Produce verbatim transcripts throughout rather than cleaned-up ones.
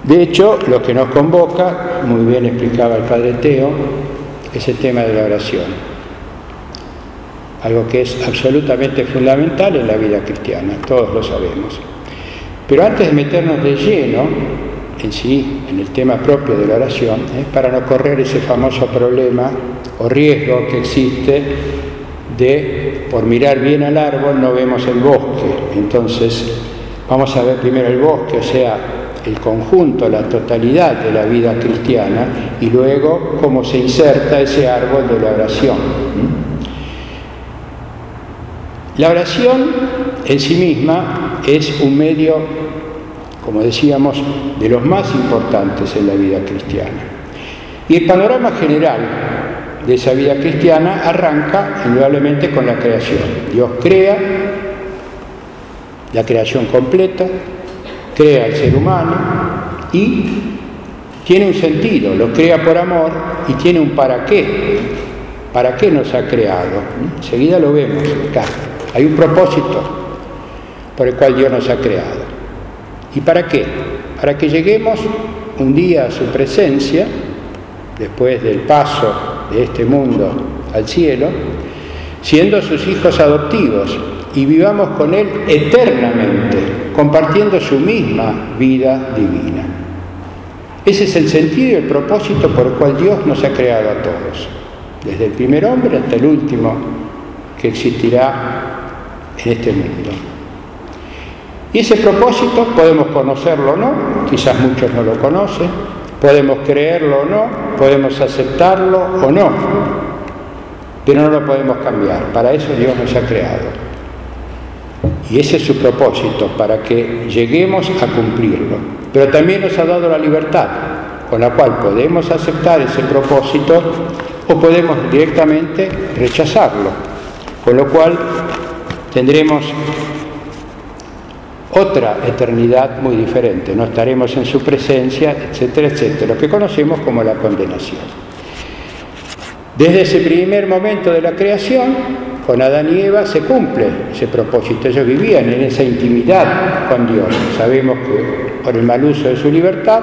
De hecho, lo que nos convoca, muy bien explicaba el padre Teo, es el tema de la oración, algo que es absolutamente fundamental en la vida cristiana, todos lo sabemos. Pero antes de meternos de lleno en sí, en el tema propio de la oración, es para no correr ese famoso problema o riesgo que existe de, por mirar bien al árbol, no vemos el bosque. Entonces, vamos a ver primero el bosque, o sea, el conjunto, la totalidad de la vida cristiana, y luego cómo se inserta ese árbol de la oración. La oración en sí misma es un medio, como decíamos, de los más importantes en la vida cristiana. Y el panorama general de esa vida cristiana arranca indudablemente con la creación. Dios crea la creación completa, crea al ser humano y tiene un sentido, lo crea por amor y tiene un para qué. ¿Para qué nos ha creado? Enseguida lo vemos acá. Hay un propósito por el cual Dios nos ha creado. ¿Y para qué? Para que lleguemos un día a su presencia, después del paso de este mundo al cielo, siendo sus hijos adoptivos, y vivamos con Él eternamente, compartiendo su misma vida divina. Ese es el sentido y el propósito por el cual Dios nos ha creado a todos, desde el primer hombre hasta el último que existirá en este mundo. Y ese propósito podemos conocerlo o no, quizás muchos no lo conocen, podemos creerlo o no, podemos aceptarlo o no, pero no lo podemos cambiar. Para eso Dios nos ha creado. Y ese es su propósito, para que lleguemos a cumplirlo. Pero también nos ha dado la libertad, con la cual podemos aceptar ese propósito o podemos directamente rechazarlo, con lo cual tendremos otra eternidad muy diferente, no estaremos en su presencia, etcétera, etcétera, lo que conocemos como la condenación. Desde ese primer momento de la creación, con Adán y Eva se cumple ese propósito. Ellos vivían en esa intimidad con Dios. Sabemos que por el mal uso de su libertad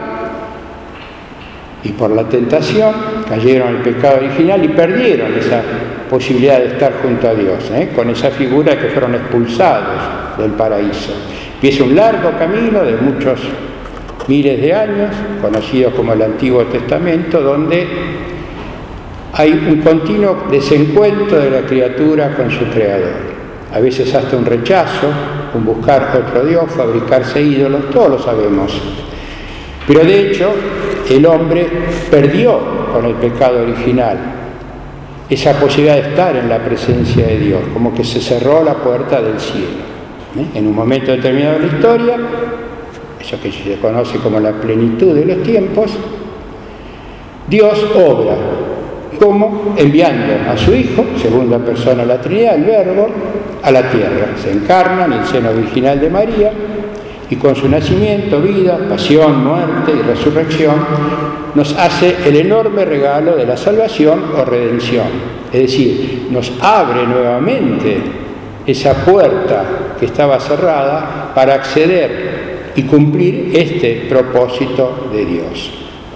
y por la tentación cayeron en el pecado original y perdieron esa posibilidad de estar junto a Dios, ¿eh? Con esa figura que fueron expulsados del paraíso. Empieza un largo camino de muchos miles de años, conocido como el Antiguo Testamento, donde hay un continuo desencuentro de la criatura con su Creador. A veces hasta un rechazo, un buscar otro Dios, fabricarse ídolos, todos lo sabemos. Pero de hecho, el hombre perdió con el pecado original esa posibilidad de estar en la presencia de Dios, como que se cerró la puerta del cielo. ¿Eh? En un momento determinado de la historia, eso que se conoce como la plenitud de los tiempos, Dios obra. ¿Cómo? Enviando a su Hijo, segunda persona de la Trinidad, el Verbo, a la tierra. Se encarna en el seno virginal de María y con su nacimiento, vida, pasión, muerte y resurrección nos hace el enorme regalo de la salvación o redención. Es decir, nos abre nuevamente esa puerta que estaba cerrada para acceder y cumplir este propósito de Dios.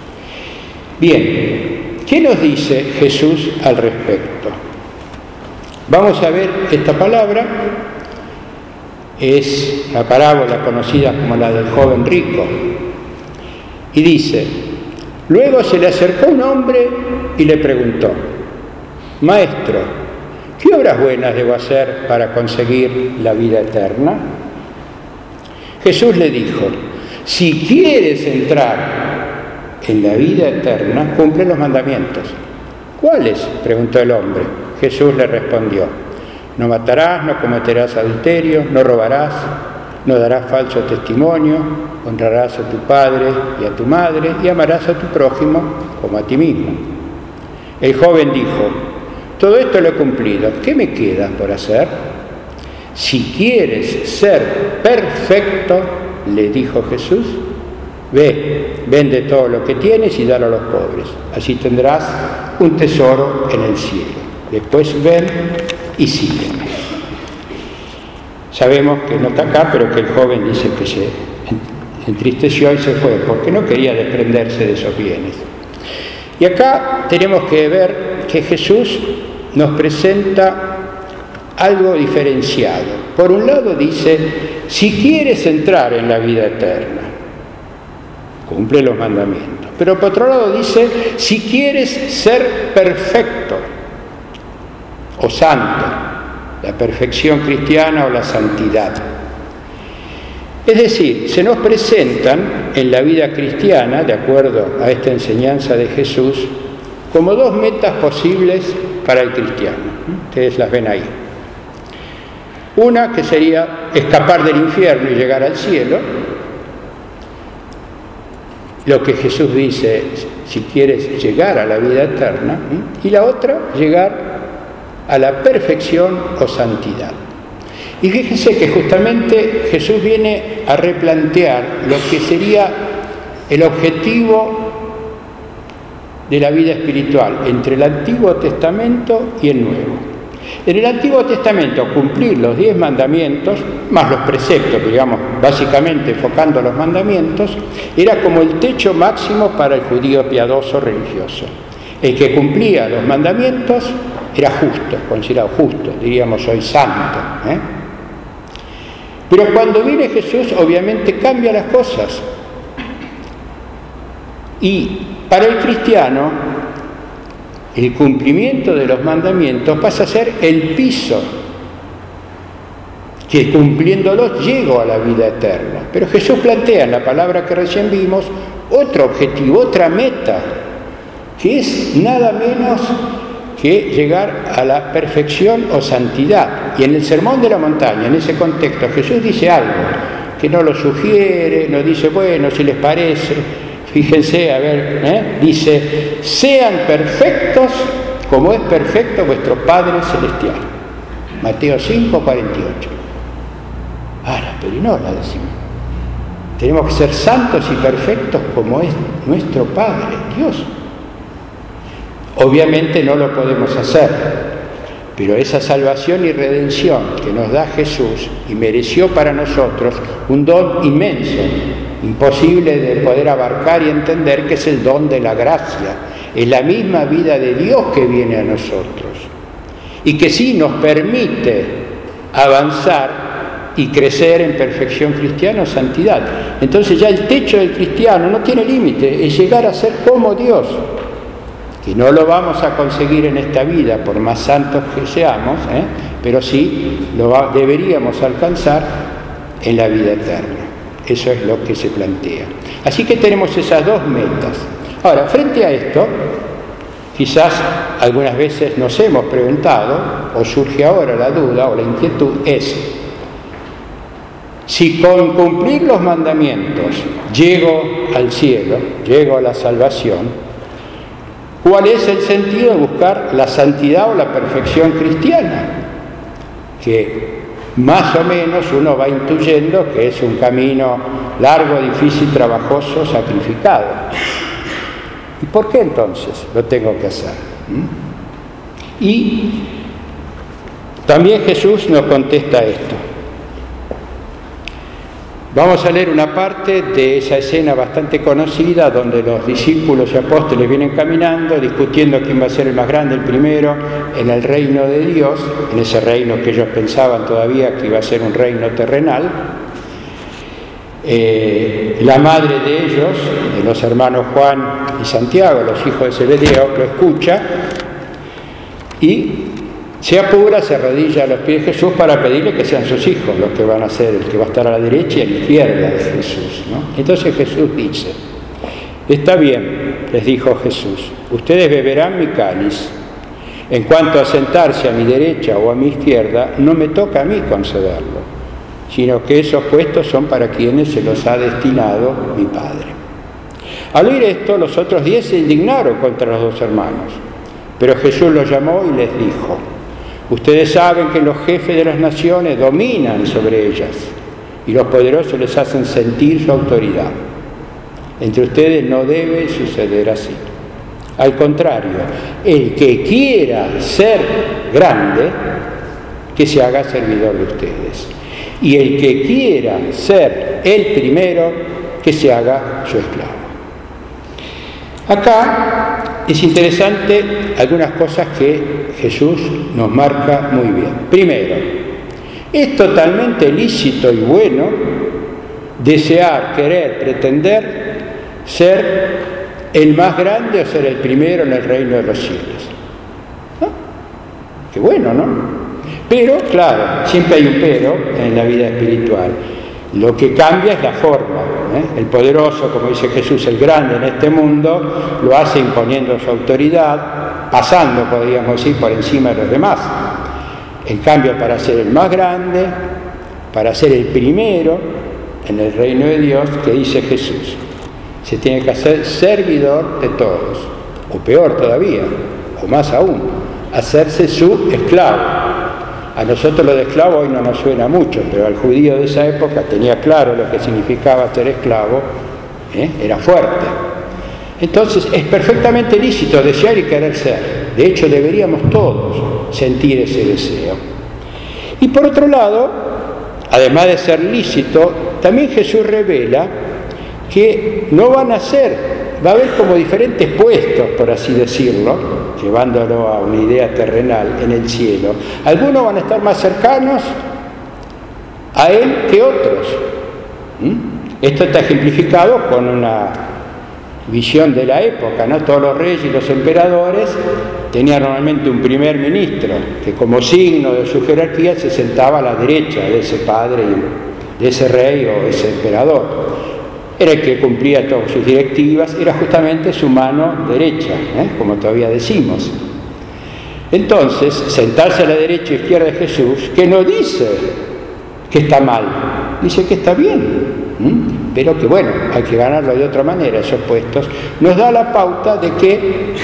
Bien. ¿Qué nos dice Jesús al respecto? Vamos a ver esta palabra. Es una parábola conocida como la del joven rico. Y dice: luego se le acercó un hombre y le preguntó: Maestro, ¿qué obras buenas debo hacer para conseguir la vida eterna? Jesús le dijo: si quieres entrar en la vida eterna, cumple los mandamientos. ¿Cuáles?, preguntó el hombre. Jesús le respondió: no matarás, no cometerás adulterio, no robarás, no darás falso testimonio, honrarás a tu padre y a tu madre y amarás a tu prójimo como a ti mismo. El joven dijo: todo esto lo he cumplido, ¿qué me queda por hacer? Si quieres ser perfecto, le dijo Jesús, ve, vende todo lo que tienes y dalo a los pobres. Así tendrás un tesoro en el cielo. Después ven y sígueme. Sabemos que no está acá, pero que el joven dice que se entristeció y se fue, porque no quería desprenderse de esos bienes. Y acá tenemos que ver que Jesús nos presenta algo diferenciado. Por un lado dice, si quieres entrar en la vida eterna, cumple los mandamientos. Pero por otro lado dice, si quieres ser perfecto o santo, la perfección cristiana o la santidad. Es decir, se nos presentan en la vida cristiana, de acuerdo a esta enseñanza de Jesús, como dos metas posibles para el cristiano. Ustedes las ven ahí. Una que sería escapar del infierno y llegar al cielo, lo que Jesús dice, si quieres llegar a la vida eterna, y la otra, llegar a la perfección o santidad. Y fíjense que justamente Jesús viene a replantear lo que sería el objetivo de la vida espiritual entre el Antiguo Testamento y el Nuevo. En el Antiguo Testamento, cumplir los diez mandamientos, más los preceptos, digamos, básicamente enfocando los mandamientos, era como el techo máximo para el judío piadoso religioso. El que cumplía los mandamientos era justo, considerado justo, diríamos hoy santo, ¿eh? Pero cuando viene Jesús, obviamente cambia las cosas. Y para el cristiano, el cumplimiento de los mandamientos pasa a ser el piso, que cumpliéndolos llego a la vida eterna. Pero Jesús plantea en la palabra que recién vimos otro objetivo, otra meta, que es nada menos que llegar a la perfección o santidad. Y en el Sermón de la Montaña, en ese contexto, Jesús dice algo que no lo sugiere, no dice, bueno, si les parece, fíjense, a ver, ¿eh? dice, sean perfectos como es perfecto vuestro Padre Celestial. Mateo cinco, cuarenta y ocho. Ahora, pero no la decimos. Tenemos que ser santos y perfectos como es nuestro Padre, Dios. Obviamente no lo podemos hacer, pero esa salvación y redención que nos da Jesús y mereció para nosotros un don inmenso, imposible de poder abarcar y entender, que es el don de la gracia. Es la misma vida de Dios que viene a nosotros y que sí nos permite avanzar y crecer en perfección cristiana o santidad. Entonces ya el techo del cristiano no tiene límite, es llegar a ser como Dios, que no lo vamos a conseguir en esta vida por más santos que seamos, ¿eh? pero sí lo va, deberíamos alcanzar en la vida eterna. Eso es lo que se plantea. Así que tenemos esas dos metas. Ahora, frente a esto, quizás algunas veces nos hemos preguntado, o surge ahora la duda o la inquietud, es, si con cumplir los mandamientos llego al cielo, llego a la salvación, ¿cuál es el sentido de buscar la santidad o la perfección cristiana? Que más o menos uno va intuyendo que es un camino largo, difícil, trabajoso, sacrificado. ¿Y por qué entonces lo tengo que hacer? ¿Mm? Y también Jesús nos contesta esto. Vamos a leer una parte de esa escena bastante conocida donde los discípulos y apóstoles vienen caminando, discutiendo quién va a ser el más grande, el primero, en el reino de Dios, en ese reino que ellos pensaban todavía que iba a ser un reino terrenal. Eh, la madre de ellos, de los hermanos Juan y Santiago, los hijos de Zebedeo, lo escucha y se apura, se arrodilla a los pies de Jesús para pedirle que sean sus hijos los que van a ser, el que va a estar a la derecha y a la izquierda de Jesús, ¿no? Entonces Jesús dice, está bien, les dijo Jesús, ustedes beberán mi cáliz. En cuanto a sentarse a mi derecha o a mi izquierda, no me toca a mí concederlo, sino que esos puestos son para quienes se los ha destinado mi Padre. Al oír esto, los otros diez se indignaron contra los dos hermanos, pero Jesús los llamó y les dijo, ustedes saben que los jefes de las naciones dominan sobre ellas y los poderosos les hacen sentir su autoridad. Entre ustedes no debe suceder así. Al contrario, el que quiera ser grande, que se haga servidor de ustedes. Y el que quiera ser el primero, que se haga su esclavo. Acá es interesante algunas cosas que Jesús nos marca muy bien. Primero, es totalmente lícito y bueno desear, querer, pretender ser el más grande o ser el primero en el reino de los cielos. ¿No? Qué bueno, ¿no? Pero, claro, siempre hay un pero en la vida espiritual. Lo que cambia es la forma. ¿eh? El poderoso, como dice Jesús, el grande en este mundo, lo hace imponiendo su autoridad, pasando, podríamos decir, por encima de los demás. En cambio, para ser el más grande, para ser el primero en el reino de Dios, que dice Jesús, se tiene que hacer servidor de todos, o peor todavía, o más aún, hacerse su esclavo. A nosotros lo de esclavo hoy no nos suena mucho, pero al judío de esa época tenía claro lo que significaba ser esclavo, ¿eh? Era fuerte. Entonces es perfectamente lícito desear y querer ser. De hecho, deberíamos todos sentir ese deseo. Y por otro lado, además de ser lícito, también Jesús revela que no van a ser, va a haber como diferentes puestos, por así decirlo, llevándolo a una idea terrenal en el cielo. Algunos van a estar más cercanos a Él que otros. ¿Mm? Esto está ejemplificado con una visión de la época, ¿no? Todos los reyes y los emperadores tenían normalmente un primer ministro que como signo de su jerarquía se sentaba a la derecha de ese padre, de ese rey o ese emperador. Era el que cumplía todas sus directivas, era justamente su mano derecha, ¿eh? como todavía decimos. Entonces, sentarse a la derecha e izquierda de Jesús, que no dice que está mal, dice que está bien, ¿eh? pero que bueno, hay que ganarlo de otra manera, esos puestos, nos da la pauta de que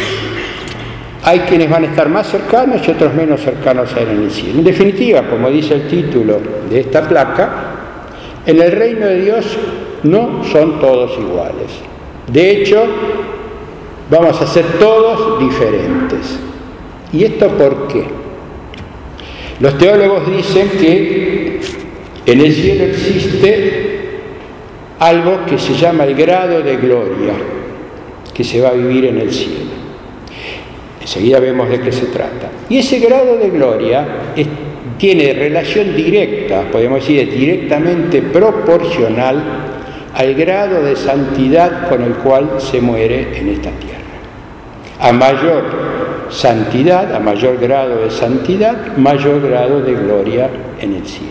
hay quienes van a estar más cercanos y otros menos cercanos a Él en el cielo. En definitiva, como dice el título de esta placa, en el reino de Dios no son todos iguales. De hecho, vamos a ser todos diferentes. ¿Y esto por qué? Los teólogos dicen que en el cielo existe algo que se llama el grado de gloria, que se va a vivir en el cielo. Enseguida vemos de qué se trata. Y ese grado de gloria es, tiene relación directa, podemos decir, es directamente proporcional al grado de santidad con el cual se muere en esta tierra. A mayor santidad, a mayor grado de santidad, mayor grado de gloria en el cielo.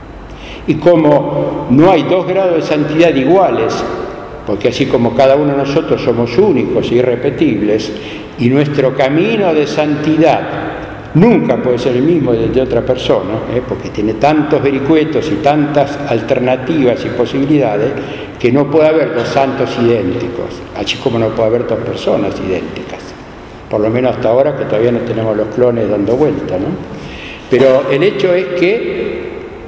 Y como no hay dos grados de santidad iguales, porque así como cada uno de nosotros somos únicos e irrepetibles, y nuestro camino de santidad nunca puede ser el mismo del de otra persona, ¿eh? porque tiene tantos vericuetos y tantas alternativas y posibilidades que no puede haber dos santos idénticos, así como no puede haber dos personas idénticas. Por lo menos hasta ahora, que todavía no tenemos los clones dando vuelta, ¿no? Pero el hecho es que,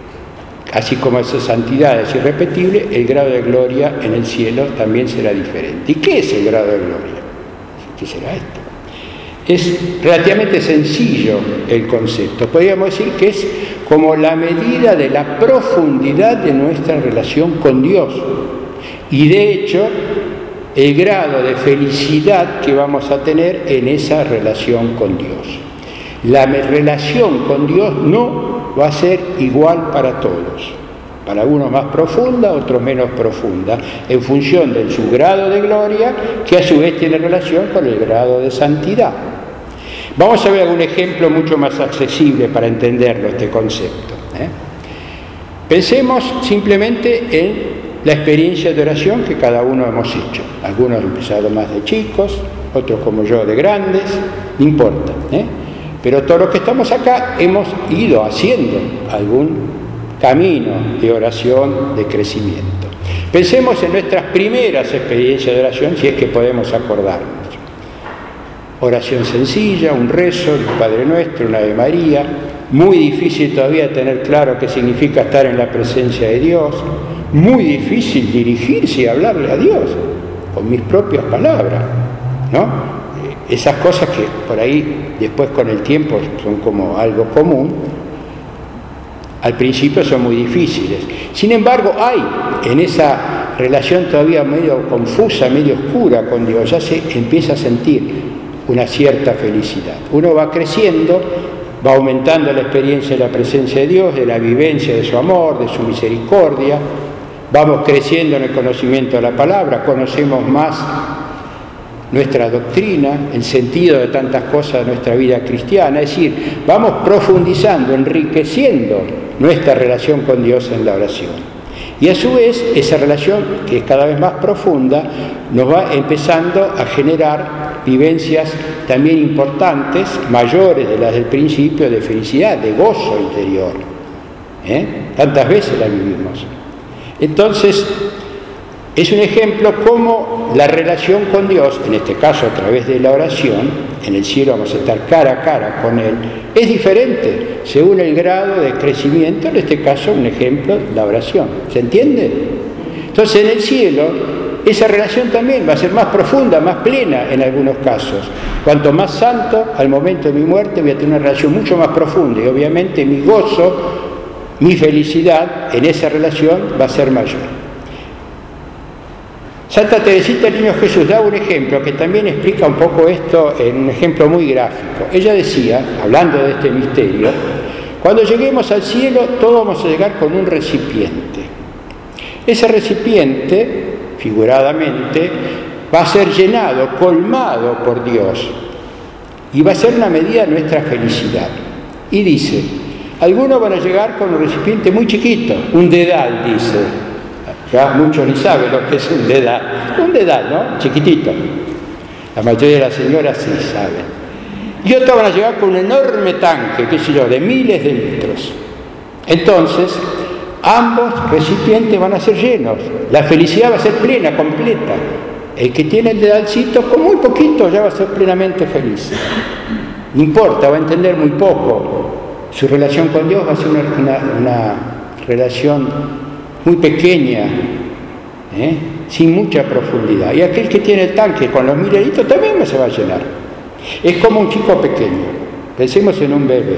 así como esa santidad es irrepetible, el grado de gloria en el cielo también será diferente. ¿Y qué es el grado de gloria? ¿Qué será esto? Es relativamente sencillo el concepto. Podríamos decir que es como la medida de la profundidad de nuestra relación con Dios. Y de hecho, el grado de felicidad que vamos a tener en esa relación con Dios. La relación con Dios no va a ser igual para todos. Para algunos más profunda, otros menos profunda, en función de su grado de gloria, que a su vez tiene relación con el grado de santidad. Vamos a ver algún ejemplo mucho más accesible para entenderlo, este concepto. ¿eh? Pensemos simplemente en la experiencia de oración que cada uno hemos hecho. Algunos han empezado más de chicos, otros como yo de grandes, no importa. ¿eh? Pero todos los que estamos acá hemos ido haciendo algún camino de oración, de crecimiento. Pensemos en nuestras primeras experiencias de oración, si es que podemos acordarnos. Oración sencilla, un rezo, el Padre Nuestro, una Ave María, muy difícil todavía tener claro qué significa estar en la presencia de Dios, muy difícil dirigirse y hablarle a Dios con mis propias palabras, ¿no? Esas cosas que por ahí después con el tiempo son como algo común, al principio son muy difíciles. Sin embargo, hay en esa relación todavía medio confusa, medio oscura con Dios, ya se empieza a sentir una cierta felicidad. Uno va creciendo, va aumentando la experiencia de la presencia de Dios, de la vivencia de su amor, de su misericordia, vamos creciendo en el conocimiento de la palabra, conocemos más nuestra doctrina, el sentido de tantas cosas de nuestra vida cristiana, es decir, vamos profundizando, enriqueciendo nuestra relación con Dios en la oración. Y a su vez, esa relación, que es cada vez más profunda, nos va empezando a generar vivencias también importantes, mayores de las del principio, de felicidad, de gozo interior. ¿Eh? Tantas veces la vivimos. Entonces, es un ejemplo cómo la relación con Dios, en este caso a través de la oración, en el cielo vamos a estar cara a cara con Él, es diferente según el grado de crecimiento, en este caso un ejemplo, la oración. ¿Se entiende? Entonces en el cielo esa relación también va a ser más profunda, más plena en algunos casos. Cuanto más santo, al momento de mi muerte voy a tener una relación mucho más profunda y obviamente mi gozo, mi felicidad en esa relación va a ser mayor. Santa Teresita del Niño Jesús da un ejemplo que también explica un poco esto en un ejemplo muy gráfico. Ella decía, hablando de este misterio, cuando lleguemos al cielo todos vamos a llegar con un recipiente. Ese recipiente, figuradamente, va a ser llenado, colmado por Dios y va a ser una medida de nuestra felicidad. Y dice, algunos van a llegar con un recipiente muy chiquito, un dedal, dice. Ya muchos ni saben lo que es un dedal. Un dedal, ¿no? Chiquitito. La mayoría de las señoras sí saben. Y otros van a llegar con un enorme tanque, qué sé yo, de miles de litros. Entonces, ambos recipientes van a ser llenos. La felicidad va a ser plena, completa. El que tiene el dedalcito, con muy poquito, ya va a ser plenamente feliz. No importa, va a entender muy poco. Su relación con Dios va a ser una, una, una relación muy pequeña, ¿eh? Sin mucha profundidad. Y aquel que tiene el tanque con los mileritos también se va a llenar. Es como un chico pequeño. Pensemos en un bebé.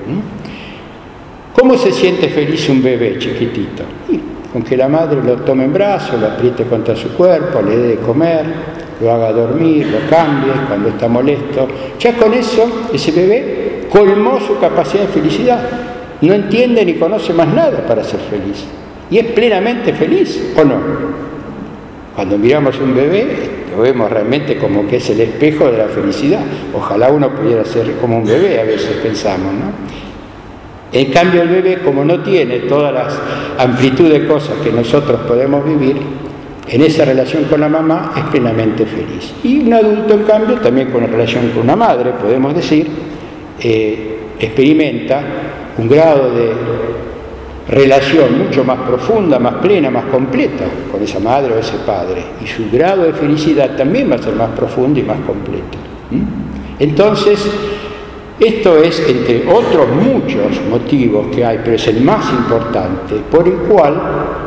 ¿Mm? ¿Cómo se siente feliz un bebé chiquitito? Y con que la madre lo tome en brazos, lo apriete contra su cuerpo, le dé de comer, lo haga dormir, lo cambie cuando está molesto. Ya con eso, ese bebé colmó su capacidad de felicidad. No entiende ni conoce más nada para ser feliz. Y es plenamente feliz, ¿o no? Cuando miramos un bebé, lo vemos realmente como que es el espejo de la felicidad. Ojalá uno pudiera ser como un bebé, a veces pensamos, ¿no? En cambio, el bebé, como no tiene todas las amplitud de cosas que nosotros podemos vivir, en esa relación con la mamá es plenamente feliz. Y un adulto, en cambio, también con la relación con una madre, podemos decir, eh, experimenta un grado de relación mucho más profunda, más plena, más completa con esa madre o ese padre. Y su grado de felicidad también va a ser más profundo y más completo. ¿Mm? Entonces, esto es, entre otros muchos motivos que hay, pero es el más importante, por el cual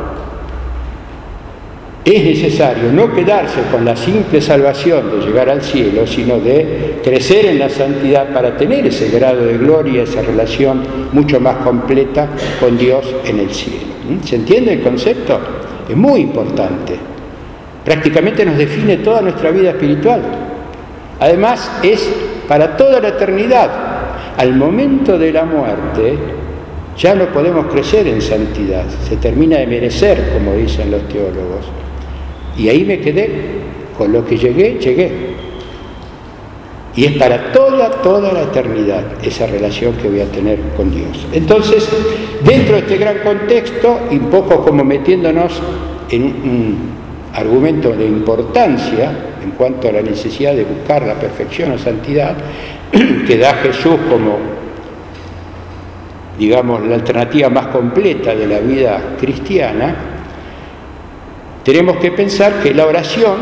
es necesario no quedarse con la simple salvación de llegar al cielo, sino de crecer en la santidad para tener ese grado de gloria, esa relación mucho más completa con Dios en el cielo. ¿Se entiende el concepto? Es muy importante. Prácticamente nos define toda nuestra vida espiritual. Además, es para toda la eternidad. Al momento de la muerte, ya no podemos crecer en santidad. Se termina de merecer, como dicen los teólogos. Y ahí me quedé, con lo que llegué, llegué. Y es para toda, toda la eternidad esa relación que voy a tener con Dios. Entonces, dentro de este gran contexto, y un poco como metiéndonos en un argumento de importancia en cuanto a la necesidad de buscar la perfección o santidad, que da Jesús como, digamos, la alternativa más completa de la vida cristiana, tenemos que pensar que la oración,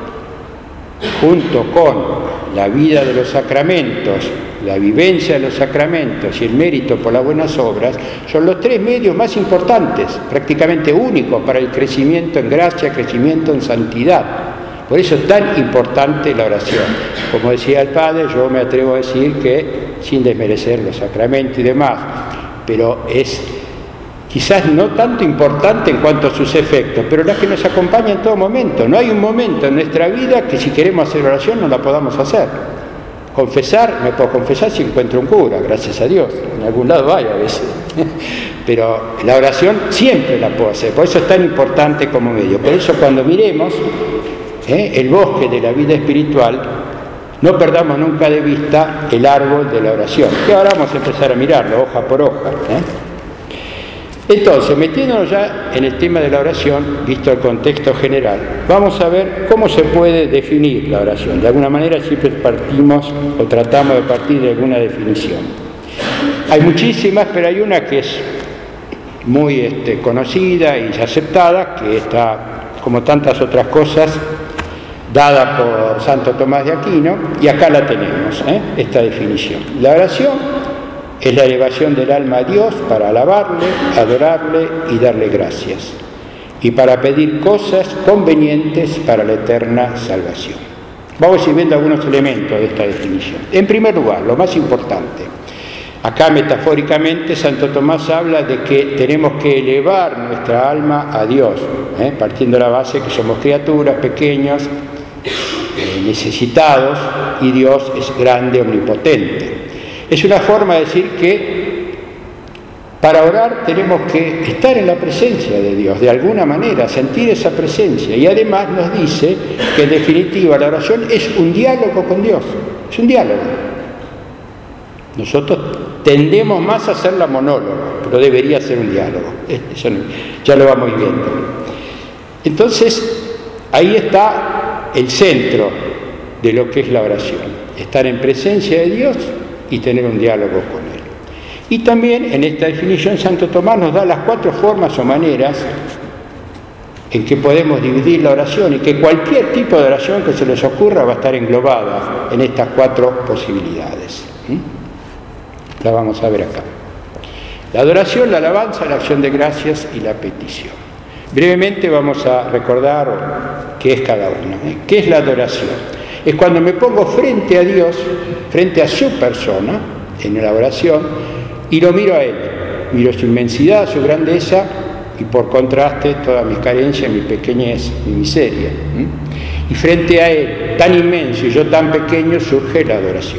junto con la vida de los sacramentos, la vivencia de los sacramentos y el mérito por las buenas obras, son los tres medios más importantes, prácticamente únicos para el crecimiento en gracia, crecimiento en santidad. Por eso es tan importante la oración. Como decía el Padre, yo me atrevo a decir que, sin desmerecer los sacramentos y demás, pero es quizás no tanto importante en cuanto a sus efectos, pero la que nos acompaña en todo momento. No hay un momento en nuestra vida que si queremos hacer oración no la podamos hacer. Confesar, me puedo confesar si encuentro un cura, gracias a Dios, en algún lado hay a veces. Pero la oración siempre la puedo hacer, por eso es tan importante como medio. Por eso cuando miremos ¿eh? el bosque de la vida espiritual, no perdamos nunca de vista el árbol de la oración, que ahora vamos a empezar a mirarlo hoja por hoja. ¿eh? Entonces, metiéndonos ya en el tema de la oración, visto el contexto general, vamos a ver cómo se puede definir la oración. De alguna manera siempre partimos o tratamos de partir de alguna definición. Hay muchísimas, pero hay una que es muy este, conocida y aceptada, que está, como tantas otras cosas, dada por Santo Tomás de Aquino, y acá la tenemos, ¿eh? esta definición. La oración es la elevación del alma a Dios para alabarle, adorarle y darle gracias, y para pedir cosas convenientes para la eterna salvación. Vamos a ir viendo algunos elementos de esta definición. En primer lugar, lo más importante, acá metafóricamente Santo Tomás habla de que tenemos que elevar nuestra alma a Dios, ¿eh? partiendo de la base que somos criaturas pequeños, eh, necesitados, y Dios es grande, omnipotente. Es una forma de decir que para orar tenemos que estar en la presencia de Dios, de alguna manera, sentir esa presencia. Y además nos dice que en definitiva la oración es un diálogo con Dios, es un diálogo. Nosotros tendemos más a hacerla monólogo, pero debería ser un diálogo. Eso ya lo vamos viendo. Entonces, ahí está el centro de lo que es la oración, estar en presencia de Dios y tener un diálogo con Él. Y también en esta definición Santo Tomás nos da las cuatro formas o maneras en que podemos dividir la oración, y que cualquier tipo de oración que se les ocurra va a estar englobada en estas cuatro posibilidades. ¿Mm? La vamos a ver acá. La adoración, la alabanza, la acción de gracias y la petición. Brevemente vamos a recordar qué es cada uno. ¿eh? ¿Qué es la adoración? Es cuando me pongo frente a Dios, frente a su persona, en la oración, y lo miro a Él. Miro su inmensidad, su grandeza, y por contraste todas mis carencias, mi pequeñez, mi miseria. ¿Mm? Y frente a Él, tan inmenso y yo tan pequeño, surge la adoración.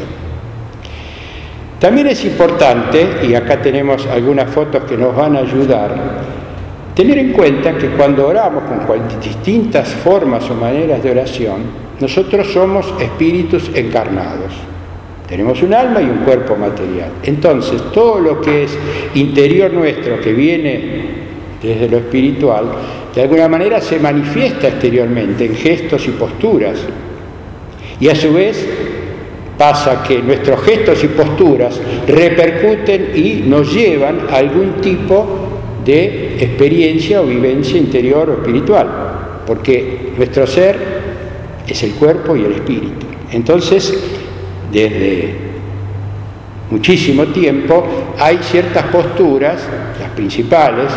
También es importante, y acá tenemos algunas fotos que nos van a ayudar, tener en cuenta que cuando oramos con distintas formas o maneras de oración, nosotros somos espíritus encarnados. Tenemos un alma y un cuerpo material. Entonces, todo lo que es interior nuestro, que viene desde lo espiritual, de alguna manera se manifiesta exteriormente en gestos y posturas. Y a su vez pasa que nuestros gestos y posturas repercuten y nos llevan a algún tipo de experiencia o vivencia interior o espiritual, porque nuestro ser es el cuerpo y el espíritu. Entonces, desde muchísimo tiempo hay ciertas posturas, las principales,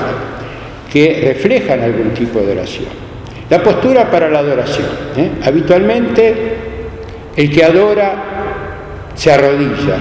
que reflejan algún tipo de oración. La postura para la adoración. ¿eh? Habitualmente, el que adora se arrodilla,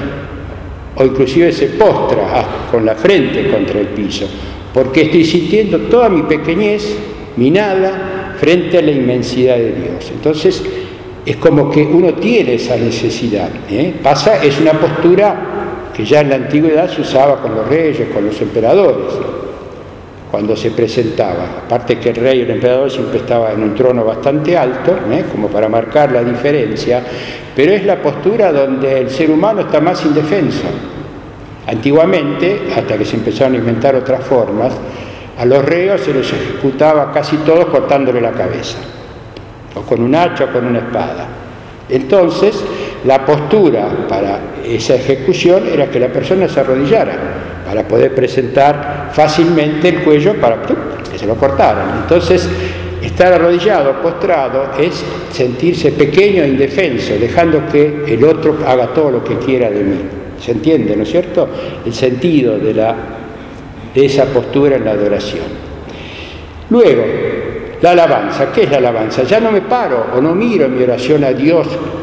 o inclusive se postra con la frente contra el piso, porque estoy sintiendo toda mi pequeñez, mi nada, frente a la inmensidad de Dios. Entonces, es como que uno tiene esa necesidad. ¿eh? Pasa, es una postura que ya en la antigüedad se usaba con los reyes, con los emperadores, cuando se presentaba. Aparte que el rey y el emperador siempre estaba en un trono bastante alto, ¿eh? como para marcar la diferencia, pero es la postura donde el ser humano está más indefenso. Antiguamente, hasta que se empezaron a inventar otras formas, a los reos se los ejecutaba casi todos cortándole la cabeza, o con un hacha o con una espada. Entonces, la postura para esa ejecución era que la persona se arrodillara, para poder presentar fácilmente el cuello para que se lo cortaran. Entonces, estar arrodillado, postrado, es sentirse pequeño e indefenso, dejando que el otro haga todo lo que quiera de mí. ¿Se entiende, no es cierto? El sentido de la de esa postura en la adoración. Luego, la alabanza. ¿Qué es la alabanza? Ya no me paro o no miro en mi oración a Dios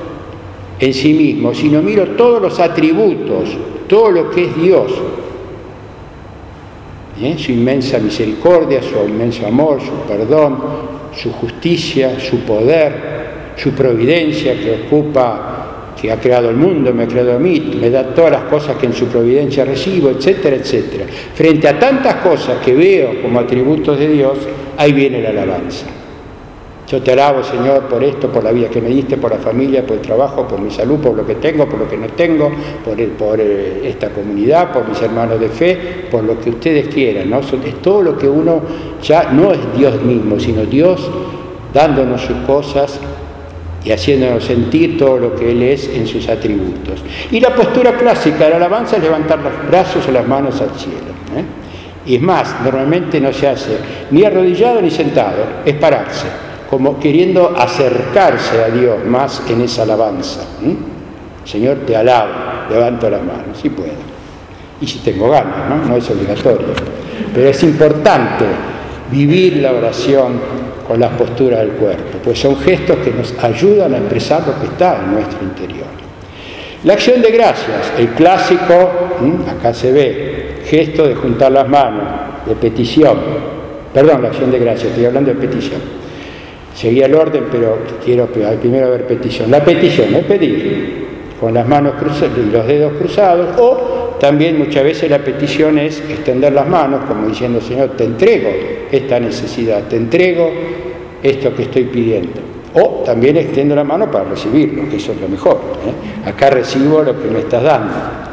en sí mismo, sino miro todos los atributos, todo lo que es Dios. ¿eh? Su inmensa misericordia, su inmenso amor, su perdón, su justicia, su poder, su providencia que ocupa, que ha creado el mundo, me ha creado a mí, me da todas las cosas que en su providencia recibo, etcétera, etcétera. Frente a tantas cosas que veo como atributos de Dios, ahí viene la alabanza. Yo te alabo, Señor, por esto, por la vida que me diste, por la familia, por el trabajo, por mi salud, por lo que tengo, por lo que no tengo, por, el, por el, esta comunidad, por mis hermanos de fe, por lo que ustedes quieran, ¿no? Es todo lo que uno ya no es Dios mismo, sino Dios dándonos sus cosas y haciéndonos sentir todo lo que Él es en sus atributos. Y la postura clásica de la alabanza es levantar los brazos o las manos al cielo, ¿eh? Y es más, normalmente no se hace ni arrodillado ni sentado, es pararse, como queriendo acercarse a Dios más en esa alabanza. ¿eh? Señor, te alabo, levanto las manos, si puedo. Y si tengo ganas, ¿no? No es obligatorio. Pero es importante vivir la oración con las posturas del cuerpo, pues son gestos que nos ayudan a expresar lo que está en nuestro interior. La acción de gracias, el clásico, ¿eh? acá se ve, gesto de juntar las manos, de petición, perdón, la acción de gracias, estoy hablando de petición. Seguía el orden, pero quiero primero ver petición. La petición es pedir, con las manos cruzadas y los dedos cruzados, o también muchas veces la petición es extender las manos, como diciendo, Señor, te entrego esta necesidad, te entrego esto que estoy pidiendo. O también extiendo la mano para recibirlo, que eso es lo mejor. ¿eh? Acá recibo lo que me estás dando.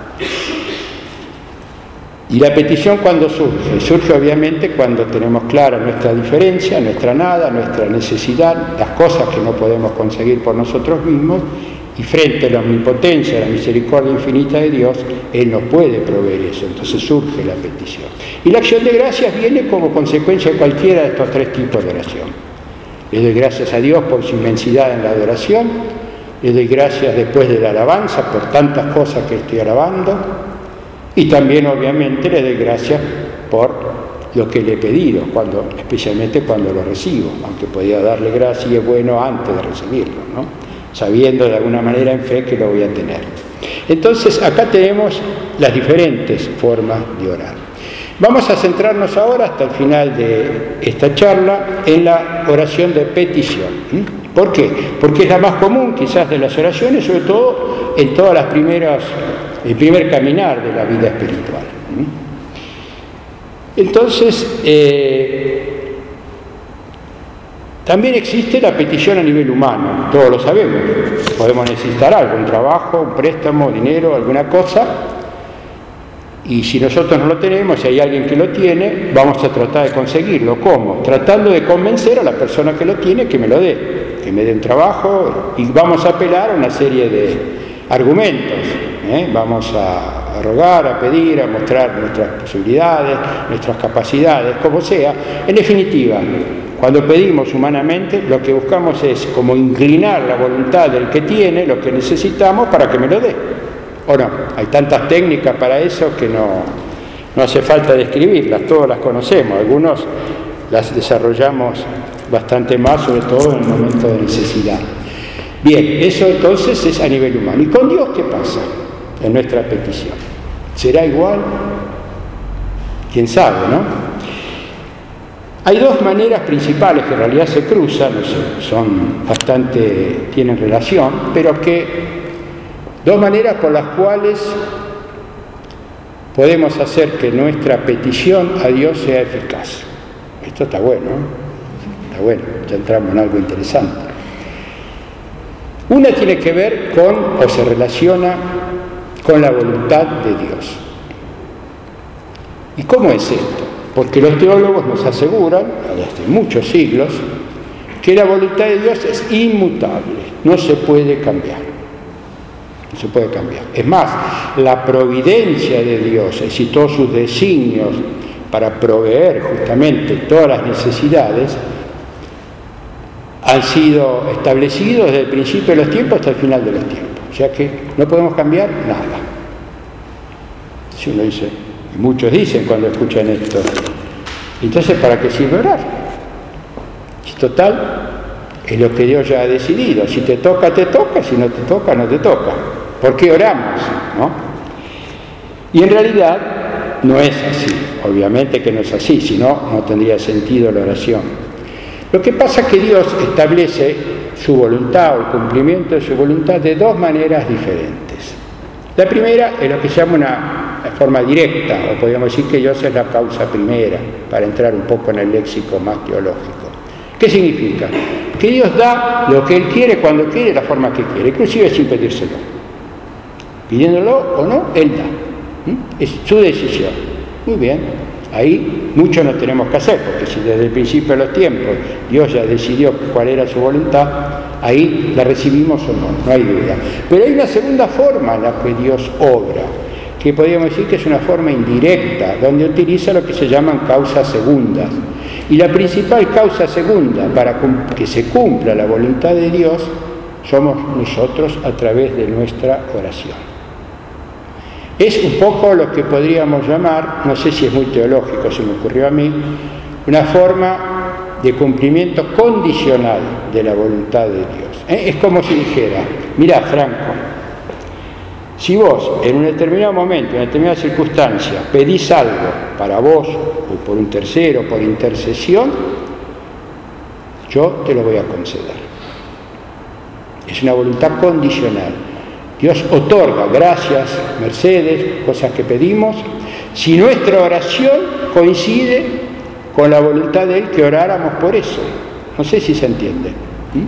Y la petición, ¿cuándo surge? Surge obviamente cuando tenemos clara nuestra diferencia, nuestra nada, nuestra necesidad, las cosas que no podemos conseguir por nosotros mismos, y frente a la omnipotencia, a la misericordia infinita de Dios, Él nos puede proveer eso, entonces surge la petición. Y la acción de gracias viene como consecuencia de cualquiera de estos tres tipos de oración. Le doy gracias a Dios por su inmensidad en la adoración, le doy gracias después de la alabanza por tantas cosas que estoy alabando, y también obviamente le doy gracias por lo que le he pedido, cuando, especialmente cuando lo recibo, aunque podía darle gracias y es bueno antes de recibirlo, ¿no? Sabiendo de alguna manera en fe que lo voy a tener. Entonces acá tenemos las diferentes formas de orar. Vamos a centrarnos ahora hasta el final de esta charla en la oración de petición. ¿Por qué? Porque es la más común quizás de las oraciones, sobre todo en todas las primeras, el primer caminar de la vida espiritual. Entonces, eh, también existe la petición a nivel humano, todos lo sabemos. Podemos necesitar algo, un trabajo, un préstamo, dinero, alguna cosa, y si nosotros no lo tenemos, si hay alguien que lo tiene, vamos a tratar de conseguirlo. ¿Cómo? Tratando de convencer a la persona que lo tiene que me lo dé, que me dé un trabajo, y vamos a apelar a una serie de argumentos. ¿eh? Vamos a, a rogar, a pedir, a mostrar nuestras posibilidades, nuestras capacidades, como sea. En definitiva, cuando pedimos humanamente, lo que buscamos es como inclinar la voluntad del que tiene lo que necesitamos para que me lo dé. ¿O no? Hay tantas técnicas para eso que no, no hace falta describirlas, todas las conocemos, algunos las desarrollamos bastante más, sobre todo en el momento de necesidad. Bien, eso entonces es a nivel humano. ¿Y con Dios qué pasa en nuestra petición? ¿Será igual? ¿Quién sabe, no? Hay dos maneras principales que en realidad se cruzan, son bastante, tienen relación, pero que dos maneras por las cuales podemos hacer que nuestra petición a Dios sea eficaz. Esto está bueno, ¿eh? Está bueno, ya entramos en algo interesante. Una tiene que ver con, o se relaciona con la voluntad de Dios. ¿Y cómo es esto? Porque los teólogos nos aseguran, desde muchos siglos, que la voluntad de Dios es inmutable, no se puede cambiar. No se puede cambiar. Es más, la providencia de Dios, es decir, todos sus designios para proveer justamente todas las necesidades, han sido establecidos desde el principio de los tiempos hasta el final de los tiempos. O sea que no podemos cambiar nada. Si uno dice, y muchos dicen cuando escuchan esto, entonces ¿para qué sirve orar? Si total, es lo que Dios ya ha decidido. Si te toca, te toca, si no te toca, no te toca. ¿Por qué oramos? ¿No? Y en realidad, no es así, obviamente que no es así, si no, no tendría sentido la oración. Lo que pasa es que Dios establece su voluntad o el cumplimiento de su voluntad de dos maneras diferentes. La primera es lo que se llama una forma directa, o podríamos decir que Dios es la causa primera, para entrar un poco en el léxico más teológico. ¿Qué significa? Que Dios da lo que Él quiere cuando quiere, de la forma que quiere, inclusive sin pedírselo. Pidiéndolo o no, Él da. ¿Mm? Es su decisión. Muy bien. Ahí mucho no tenemos que hacer, porque si desde el principio de los tiempos Dios ya decidió cuál era su voluntad, ahí la recibimos o no, no hay duda. Pero hay una segunda forma en la que Dios obra, que podríamos decir que es una forma indirecta, donde utiliza lo que se llaman causas segundas. Y la principal causa segunda para que se cumpla la voluntad de Dios somos nosotros a través de nuestra oración. Es un poco lo que podríamos llamar, no sé si es muy teológico, se me ocurrió a mí, una forma de cumplimiento condicional de la voluntad de Dios. ¿Eh? Es como si dijera, mirá, Franco, si vos en un determinado momento, en una determinada circunstancia, pedís algo para vos o por un tercero, por intercesión, yo te lo voy a conceder. Es una voluntad condicional. Dios otorga gracias, mercedes, cosas que pedimos, si nuestra oración coincide con la voluntad de Él que oráramos por eso. No sé si se entiende. ¿Mm?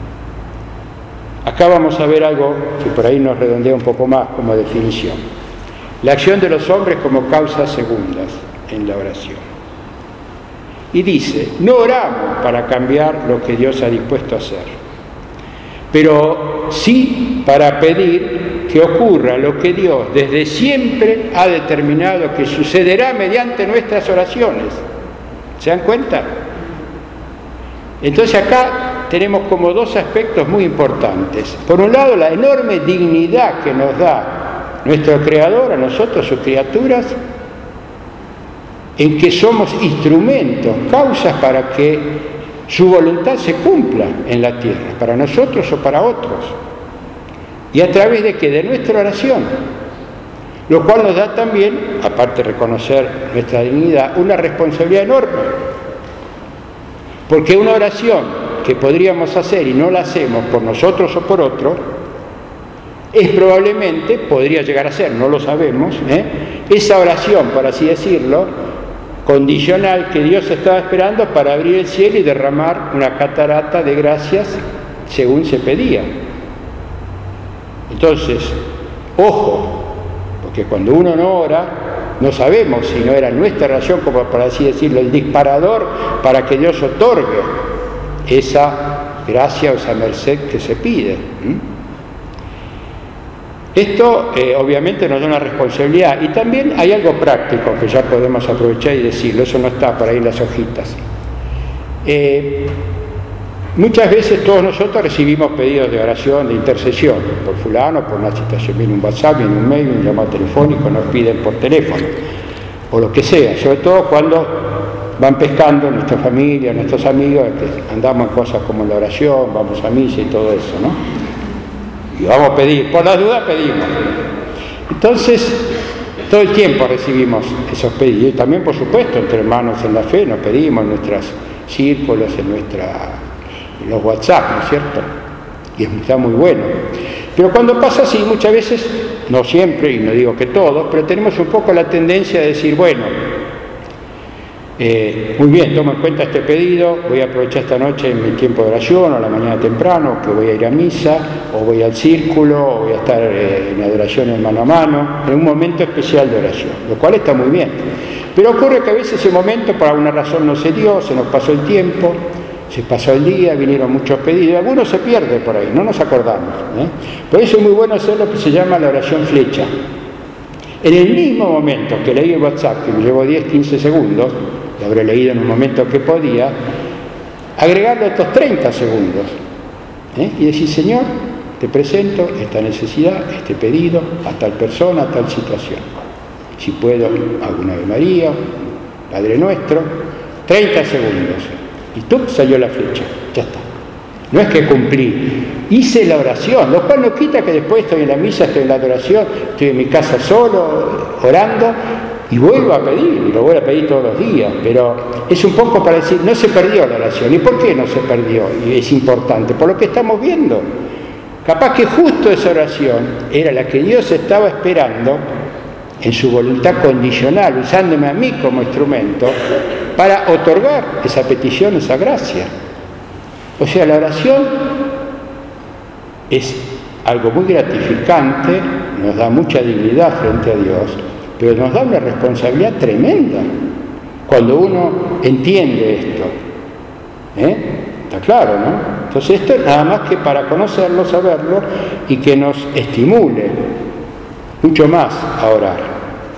Acá vamos a ver algo que por ahí nos redondea un poco más como definición. La acción de los hombres como causas segundas en la oración. Y dice, no oramos para cambiar lo que Dios ha dispuesto a hacer, pero sí para pedir que ocurra lo que Dios desde siempre ha determinado que sucederá mediante nuestras oraciones. ¿Se dan cuenta? Entonces acá tenemos como dos aspectos muy importantes. Por un lado, la enorme dignidad que nos da nuestro Creador a nosotros, sus criaturas, en que somos instrumentos, causas para que su voluntad se cumpla en la tierra, para nosotros o para otros. ¿Y a través de qué? De nuestra oración. Lo cual nos da también, aparte de reconocer nuestra dignidad, una responsabilidad enorme. Porque una oración que podríamos hacer y no la hacemos por nosotros o por otros, es probablemente, podría llegar a ser, no lo sabemos, ¿eh? esa oración, por así decirlo, condicional que Dios estaba esperando para abrir el cielo y derramar una catarata de gracias según se pedía. Entonces, ojo, porque cuando uno no ora, no sabemos si no era nuestra oración, como por así decirlo, el disparador para que Dios otorgue esa gracia o esa merced que se pide. ¿Mm? Esto eh, obviamente nos da una responsabilidad y también hay algo práctico que ya podemos aprovechar y decirlo, eso no está por ahí en las hojitas. Eh, muchas veces todos nosotros recibimos pedidos de oración, de intercesión, por fulano, por una situación, viene un WhatsApp, viene un mail, un llamado telefónico, nos piden por teléfono, o lo que sea, sobre todo cuando van pescando nuestra familia, nuestros amigos, que andamos en cosas como la oración, vamos a misa y todo eso, ¿no? Y vamos a pedir, por la duda pedimos. Entonces, todo el tiempo recibimos esos pedidos. Y también, por supuesto, entre hermanos en la fe nos pedimos en nuestros círculos, en, nuestra, en los WhatsApp, ¿no es cierto? Y está muy bueno. Pero cuando pasa así, muchas veces, no siempre, y no digo que todos, pero tenemos un poco la tendencia de decir, bueno, Eh, muy bien, tomo en cuenta este pedido, voy a aprovechar esta noche en mi tiempo de oración, o a la mañana temprano, que voy a ir a misa, o voy al círculo, o voy a estar eh, en adoración en mano a mano, en un momento especial de oración, lo cual está muy bien. Pero ocurre que a veces ese momento por alguna razón no se dio, se nos pasó el tiempo, se pasó el día, vinieron muchos pedidos, algunos se pierden por ahí, no nos acordamos. ¿eh? Por eso es muy bueno hacer lo que se llama la oración flecha. En el mismo momento que leí el WhatsApp, que me llevó diez, quince segundos, lo habré leído en un momento que podía, agregarle otros treinta segundos ¿eh? y decir, Señor, te presento esta necesidad, este pedido, a tal persona, a tal situación. Si puedo, hago una Ave María, Padre Nuestro, treinta segundos. Y tú salió la flecha, ya está. No es que cumplí, hice la oración, lo cual no quita que después estoy en la misa, estoy en la adoración, estoy en mi casa solo, orando, y vuelvo a pedir, y lo vuelvo a pedir todos los días, pero es un poco para decir, no se perdió la oración. ¿Y por qué no se perdió? Y es importante, por lo que estamos viendo. Capaz que justo esa oración era la que Dios estaba esperando en su voluntad condicional, usándome a mí como instrumento, para otorgar esa petición, esa gracia. O sea, la oración es algo muy gratificante, nos da mucha dignidad frente a Dios, pero nos da una responsabilidad tremenda cuando uno entiende esto. ¿Eh? Está claro, ¿no? Entonces esto es nada más que para conocerlo, saberlo y que nos estimule mucho más a orar.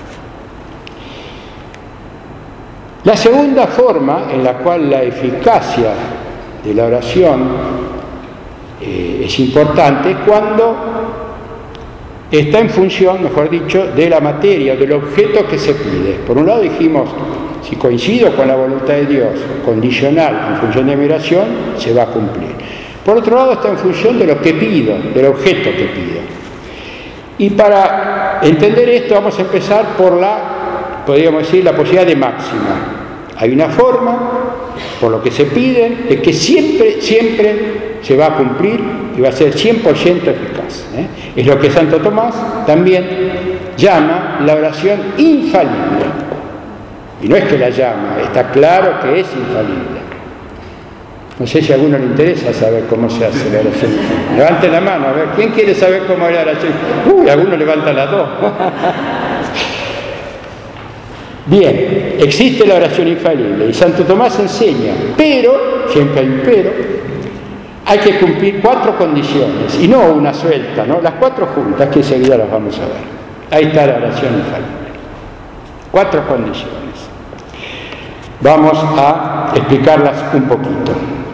La segunda forma en la cual la eficacia de la oración eh, es importante es cuando está en función, mejor dicho, de la materia, del objeto que se pide. Por un lado dijimos, si coincido con la voluntad de Dios, condicional en función de mi oración, se va a cumplir. Por otro lado está en función de lo que pido, del objeto que pido. Y para entender esto vamos a empezar por la, podríamos decir, la posibilidad de máxima. Hay una forma, por lo que se pide, de que siempre, siempre se va a cumplir y va a ser cien por ciento eficaz. ¿eh? Es lo que Santo Tomás también llama la oración infalible. Y no es que la llama, está claro que es infalible. No sé si a alguno le interesa saber cómo se hace la oración infalible. Levanten la mano, a ver, ¿quién quiere saber cómo es la oración? Uy, alguno levanta las dos. Bien, existe la oración infalible y Santo Tomás enseña, pero, siempre hay un pero, hay que cumplir cuatro condiciones, y no una suelta, ¿no? Las cuatro juntas, que enseguida las vamos a ver. Ahí está la oración infalible. Cuatro condiciones. Vamos a explicarlas un poquito.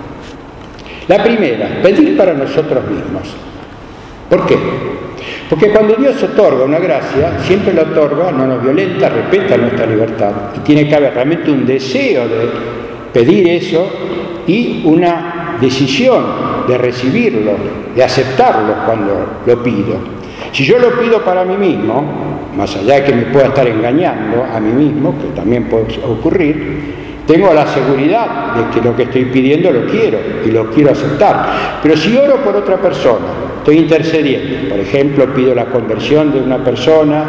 La primera, pedir para nosotros mismos. ¿Por qué? Porque cuando Dios otorga una gracia, siempre la otorga, no nos violenta, respeta nuestra libertad. Y tiene que haber realmente un deseo de pedir eso y una decisión de recibirlo, de aceptarlo cuando lo pido. Si yo lo pido para mí mismo, más allá de que me pueda estar engañando a mí mismo, que también puede ocurrir, tengo la seguridad de que lo que estoy pidiendo lo quiero y lo quiero aceptar. Pero si oro por otra persona, estoy intercediendo, por ejemplo, pido la conversión de una persona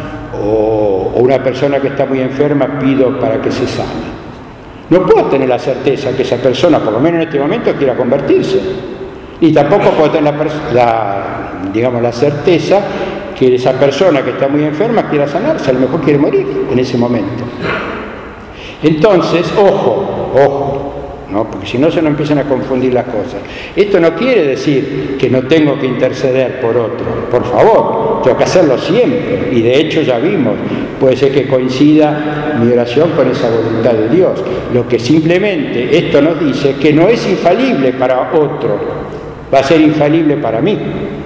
o, o una persona que está muy enferma, pido para que se sane. No puedo tener la certeza que esa persona, por lo menos en este momento, quiera convertirse. Y tampoco puedo tener la, la, digamos, la certeza que esa persona que está muy enferma quiera sanarse, a lo mejor quiere morir en ese momento. Entonces, ojo, ojo, ¿no? Porque si no se nos empiezan a confundir las cosas. Esto no quiere decir que no tengo que interceder por otro, por favor, tengo que hacerlo siempre, y de hecho ya vimos, puede ser que coincida mi oración con esa voluntad de Dios. Lo que simplemente esto nos dice es que no es infalible para otro, va a ser infalible para mí.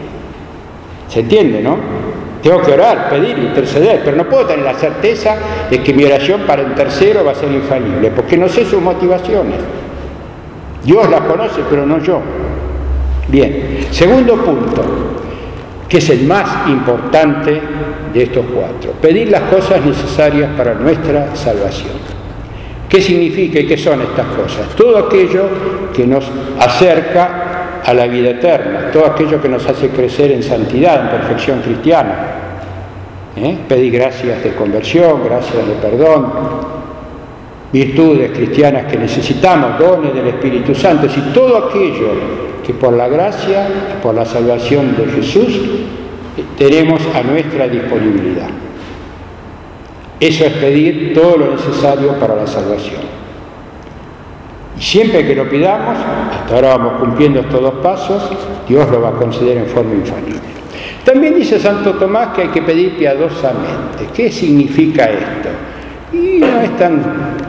¿Se entiende, no? Tengo que orar, pedir, interceder, pero no puedo tener la certeza de que mi oración para el tercero va a ser infalible, porque no sé sus motivaciones. Dios las conoce, pero no yo. Bien, segundo punto, que es el más importante de estos cuatro: pedir las cosas necesarias para nuestra salvación. ¿Qué significa y qué son estas cosas? Todo aquello que nos acerca a la vida eterna, todo aquello que nos hace crecer en santidad, en perfección cristiana. ¿Eh? Pedir gracias de conversión, gracias de perdón, virtudes cristianas que necesitamos, dones del Espíritu Santo, y todo aquello que por la gracia y por la salvación de Jesús tenemos a nuestra disponibilidad. Eso es pedir todo lo necesario para la salvación. Y siempre que lo pidamos, hasta ahora vamos cumpliendo estos dos pasos, Dios lo va a conceder en forma infalible. También dice Santo Tomás que hay que pedir piadosamente. ¿Qué significa esto? Y no es tan,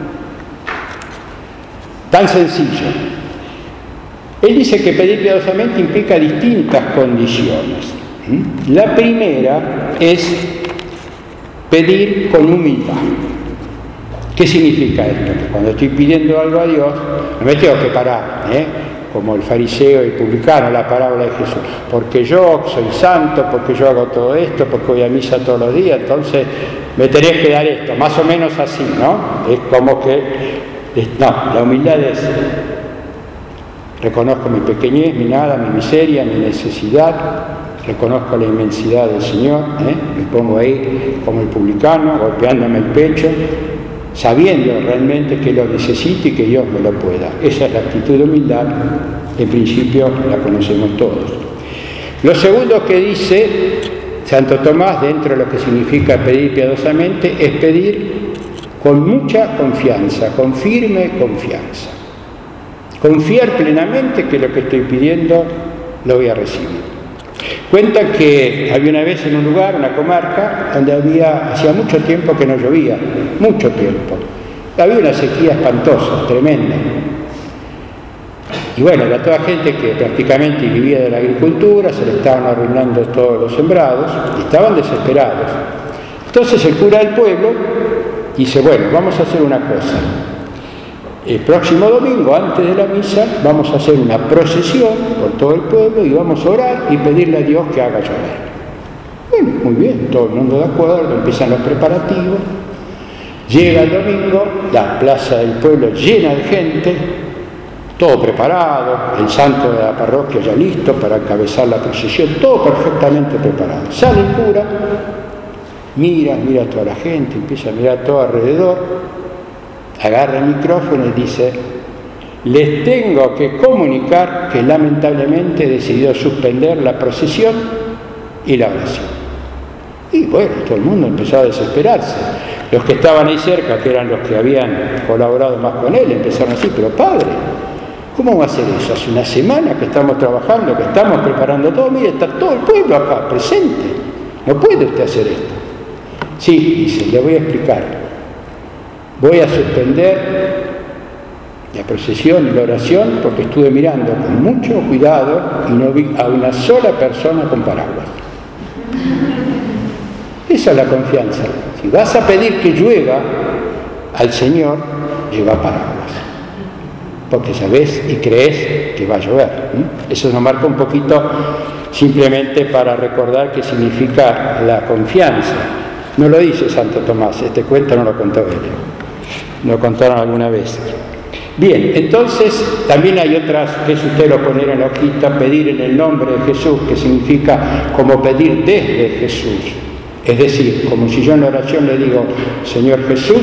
tan sencillo. Él dice que pedir piadosamente implica distintas condiciones. La primera es pedir con humildad. ¿Qué significa esto? Que cuando estoy pidiendo algo a Dios, no me tengo que parar, ¿eh? como el fariseo y publicano, la parábola de Jesús. Porque yo soy santo, porque yo hago todo esto, porque voy a misa todos los días, entonces me tenés que dar esto, más o menos así, ¿no? Es como que, no, la humildad es, reconozco mi pequeñez, mi nada, mi miseria, mi necesidad, reconozco la inmensidad del Señor, ¿eh? Me pongo ahí como el publicano, golpeándome el pecho, sabiendo realmente que lo necesito y que Dios me lo pueda. Esa es la actitud de humildad, en principio la conocemos todos. Lo segundo que dice Santo Tomás, dentro de lo que significa pedir piadosamente, es pedir con mucha confianza, con firme confianza. Confiar plenamente que lo que estoy pidiendo lo voy a recibir. Cuentan que había una vez en un lugar, una comarca, donde había, hacía mucho tiempo que no llovía, mucho tiempo. Había una sequía espantosa, tremenda. Y bueno, era toda gente que prácticamente vivía de la agricultura, se le estaban arruinando todos los sembrados y estaban desesperados. Entonces el cura del pueblo dice, bueno, vamos a hacer una cosa. El próximo domingo, antes de la misa, vamos a hacer una procesión por todo el pueblo y vamos a orar y pedirle a Dios que haga llover. Bueno, muy bien, todo el mundo de acuerdo, empiezan los preparativos. Llega el domingo, la plaza del pueblo llena de gente, todo preparado, el santo de la parroquia ya listo para encabezar la procesión, todo perfectamente preparado. Sale el cura, mira, mira a toda la gente, empieza a mirar todo alrededor, agarra el micrófono y dice, les tengo que comunicar que lamentablemente he decidido suspender la procesión y la oración. Y bueno, todo el mundo empezó a desesperarse. Los que estaban ahí cerca, que eran los que habían colaborado más con él, empezaron así, pero padre, ¿cómo va a ser eso? Hace una semana que estamos trabajando, que estamos preparando todo, mire, está todo el pueblo acá presente, no puede usted hacer esto. Sí, dice, le voy a explicar. Voy a suspender la procesión y la oración porque estuve mirando con mucho cuidado y no vi a una sola persona con paraguas. Esa es la confianza. Si vas a pedir que llueva al Señor, lleva paraguas. Porque sabés y crees que va a llover. ¿Mm? Eso nos marca un poquito simplemente para recordar qué significa la confianza. No lo dice Santo Tomás, este cuento no lo contó él. Lo contaron alguna vez. Bien, entonces también hay otras, que es usted lo poner en la hojita, pedir en el nombre de Jesús, que significa como pedir desde Jesús. Es decir, como si yo en la oración le digo, Señor Jesús,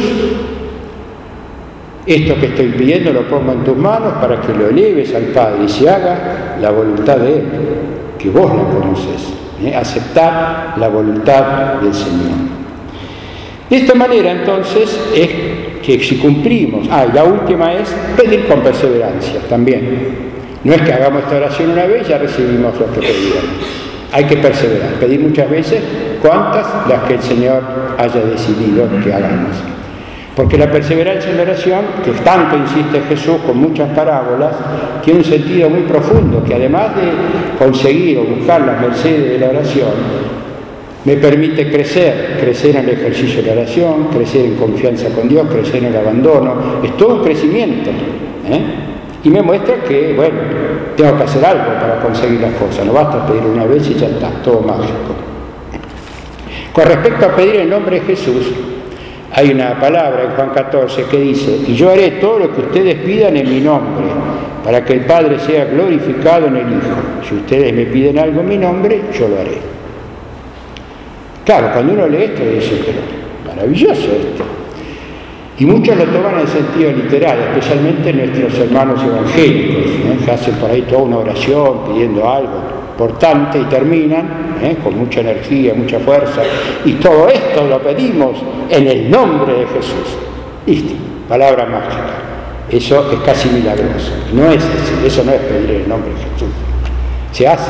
esto que estoy pidiendo lo pongo en tus manos para que lo eleves al Padre y se haga la voluntad de Él, que vos la conoces. ¿eh? Aceptar la voluntad del Señor. De esta manera, entonces, es que si cumplimos, ah, y la última es pedir con perseverancia también. No es que hagamos esta oración una vez y ya recibimos lo que pedimos. Hay que perseverar, pedir muchas veces, cuantas las que el Señor haya decidido que hagamos. Porque la perseverancia en la oración, que tanto insiste Jesús con muchas parábolas, tiene un sentido muy profundo, que además de conseguir o buscar las mercedes de la oración, me permite crecer, crecer en el ejercicio de la oración, crecer en confianza con Dios, crecer en el abandono. Es todo un crecimiento. ¿eh? Y me muestra que, bueno, tengo que hacer algo para conseguir las cosas. No basta pedir una vez y ya está, todo mágico. Con respecto a pedir en nombre de Jesús, hay una palabra en Juan catorce que dice, y yo haré todo lo que ustedes pidan en mi nombre, para que el Padre sea glorificado en el Hijo. Si ustedes me piden algo en mi nombre, yo lo haré. Claro, cuando uno lee esto dice, pero maravilloso esto. Y muchos lo toman en el sentido literal, especialmente nuestros hermanos evangélicos, ¿eh? que hacen por ahí toda una oración pidiendo algo importante y terminan ¿eh? con mucha energía, mucha fuerza. Y todo esto lo pedimos en el nombre de Jesús. Listo, palabra mágica. Eso es casi milagroso. No es así, eso no es pedir en el nombre de Jesús. Se hace.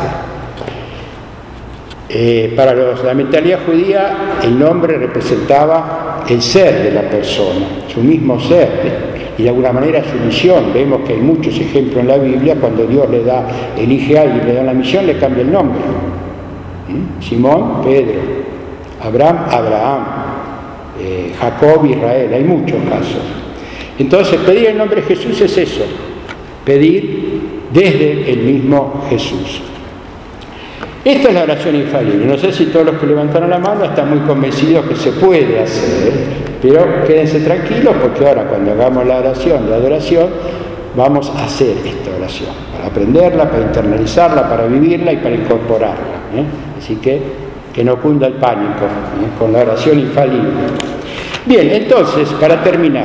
Eh, para los, la mentalidad judía el nombre representaba el ser de la persona, su mismo ser y de alguna manera su misión. Vemos que hay muchos ejemplos en la Biblia cuando Dios le da, elige a alguien, le da la misión, le cambia el nombre. ¿Mm? Simón, Pedro, Abraham, Abraham, eh, Jacob, Israel, hay muchos casos. Entonces pedir el nombre de Jesús es eso, pedir desde el mismo Jesús. Esta es la oración infalible. No sé si todos los que levantaron la mano están muy convencidos que se puede hacer, pero quédense tranquilos porque ahora cuando hagamos la oración de adoración vamos a hacer esta oración, para aprenderla, para internalizarla, para vivirla y para incorporarla. ¿eh? Así que que no cunda el pánico ¿eh? con la oración infalible. Bien, entonces, para terminar,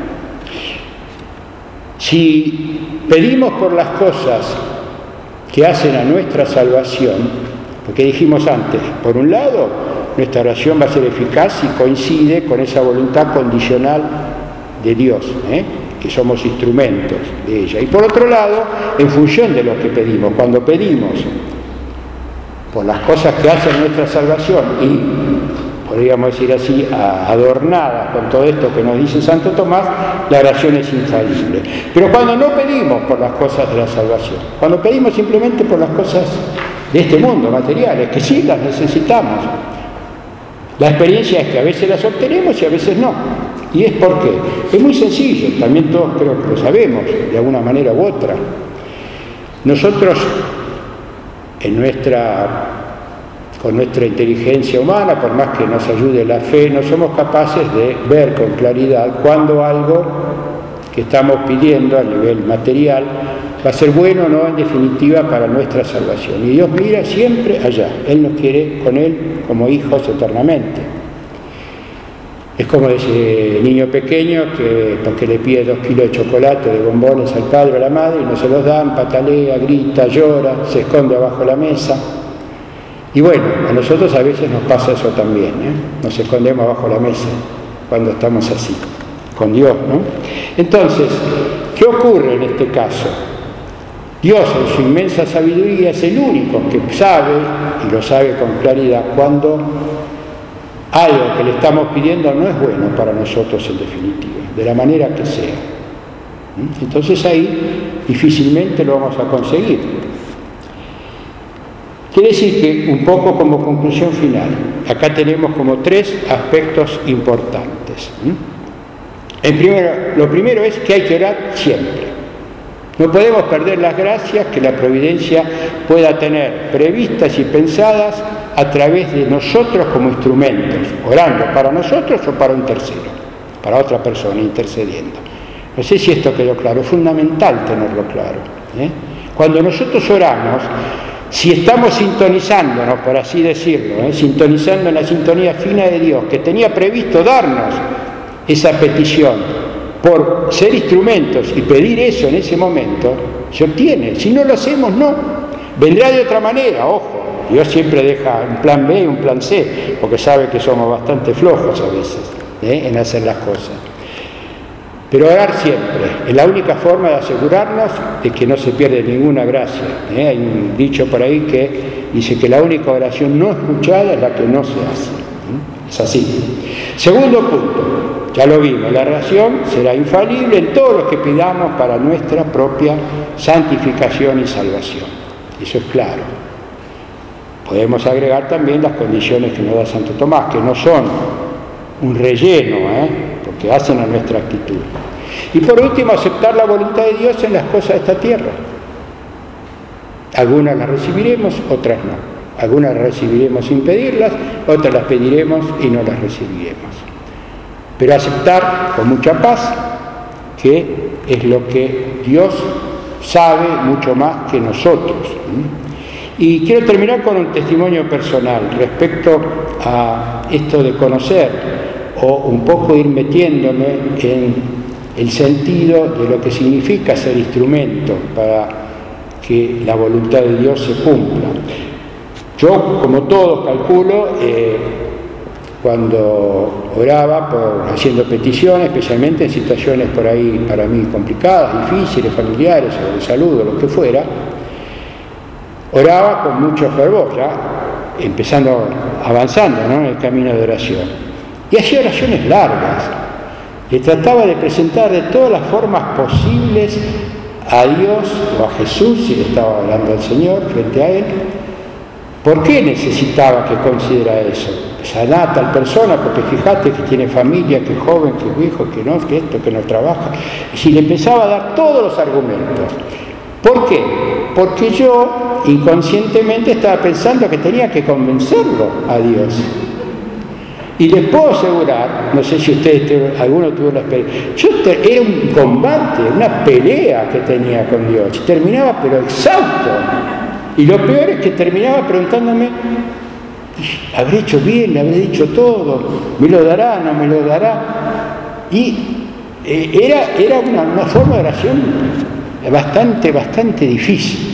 si pedimos por las cosas que hacen a nuestra salvación, porque dijimos antes, por un lado, nuestra oración va a ser eficaz si coincide con esa voluntad condicional de Dios, ¿eh? que somos instrumentos de ella. Y por otro lado, en función de lo que pedimos, cuando pedimos por las cosas que hacen nuestra salvación y, podríamos decir así, adornadas con todo esto que nos dice Santo Tomás, la oración es infalible. Pero cuando no pedimos por las cosas de la salvación, cuando pedimos simplemente por las cosas de este mundo, materiales, que sí las necesitamos, la experiencia es que a veces las obtenemos y a veces no. ¿Y es por qué? Es muy sencillo, también todos creo que lo sabemos, de alguna manera u otra. Nosotros, en nuestra, con nuestra inteligencia humana, por más que nos ayude la fe, no somos capaces de ver con claridad cuando algo que estamos pidiendo a nivel material va a ser bueno o no en definitiva para nuestra salvación. Y Dios mira siempre allá, Él nos quiere con Él como hijos eternamente. Es como ese niño pequeño que, porque le pide dos kilos de chocolate, de bombones al padre o a la madre, y no se los dan, patalea, grita, llora, se esconde abajo de la mesa. Y bueno, a nosotros a veces nos pasa eso también, ¿eh? Nos escondemos abajo de la mesa cuando estamos así, con Dios, ¿no? Entonces, ¿qué ocurre en este caso? Dios, en su inmensa sabiduría, es el único que sabe, y lo sabe con claridad, cuando algo que le estamos pidiendo no es bueno para nosotros en definitiva, de la manera que sea. Entonces ahí difícilmente lo vamos a conseguir. Quiere decir que, un poco como conclusión final, acá tenemos como tres aspectos importantes. El primero, lo primero es que hay que orar siempre. No podemos perder las gracias que la providencia pueda tener previstas y pensadas a través de nosotros como instrumentos, orando para nosotros o para un tercero, para otra persona, intercediendo. No sé si esto quedó claro, es fundamental tenerlo claro. ¿eh? Cuando nosotros oramos, si estamos sintonizándonos, por así decirlo, ¿eh? sintonizando en la sintonía fina de Dios, que tenía previsto darnos esa petición, por ser instrumentos y pedir eso en ese momento, se obtiene. Si no lo hacemos, no. Vendrá de otra manera, ojo. Dios siempre deja un plan B y un plan C, porque sabe que somos bastante flojos a veces ¿eh? en hacer las cosas. Pero orar siempre es la única forma de asegurarnos de que no se pierde ninguna gracia. ¿eh? Hay un dicho por ahí que dice que la única oración no escuchada es la que no se hace. ¿eh? Es así. Segundo punto, ya lo vimos, la oración será infalible en todo lo que pidamos para nuestra propia santificación y salvación. Eso es claro. Podemos agregar también las condiciones que nos da Santo Tomás, que no son un relleno, ¿eh? porque hacen a nuestra actitud. Y por último, aceptar la voluntad de Dios en las cosas de esta tierra. Algunas las recibiremos, otras no. Algunas las recibiremos sin pedirlas, otras las pediremos y no las recibiremos. Pero aceptar con mucha paz que es lo que Dios sabe mucho más que nosotros. Y quiero terminar con un testimonio personal respecto a esto de conocer o un poco ir metiéndome en el sentido de lo que significa ser instrumento para que la voluntad de Dios se cumpla. Yo, como todos, calculo, eh, cuando oraba por, haciendo peticiones, especialmente en situaciones por ahí para mí complicadas, difíciles, familiares o de salud o lo que fuera, oraba con mucho fervor, ya empezando, avanzando ¿no? en el camino de oración. Y hacía oraciones largas. Le trataba de presentar de todas las formas posibles a Dios o a Jesús, si le estaba hablando al Señor, frente a Él. ¿Por qué necesitaba que considera eso? Saná a tal persona, porque fíjate que tiene familia, que es joven, que es viejo, que no, que esto, que no trabaja. Y si le empezaba a dar todos los argumentos, ¿Por qué? Porque yo inconscientemente estaba pensando que tenía que convencerlo a Dios. Y les puedo asegurar, no sé si ustedes, alguno tuvo la experiencia, yo te, era un combate, una pelea que tenía con Dios. Terminaba pero exhausto. Y lo peor es que terminaba preguntándome, ¿habré hecho bien? ¿Le habré dicho todo? ¿Me lo dará? ¿No me lo dará? Y eh, era, era una, una forma de oración bastante, bastante difícil.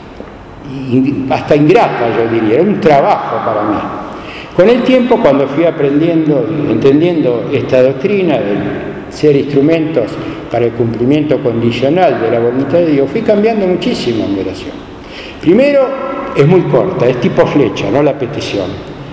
Y hasta ingrata, yo diría. Era un trabajo para mí. Con el tiempo, cuando fui aprendiendo y entendiendo esta doctrina de ser instrumentos para el cumplimiento condicional de la voluntad de Dios, fui cambiando muchísimo en mi oración. Primero, es muy corta, es tipo flecha, no la petición.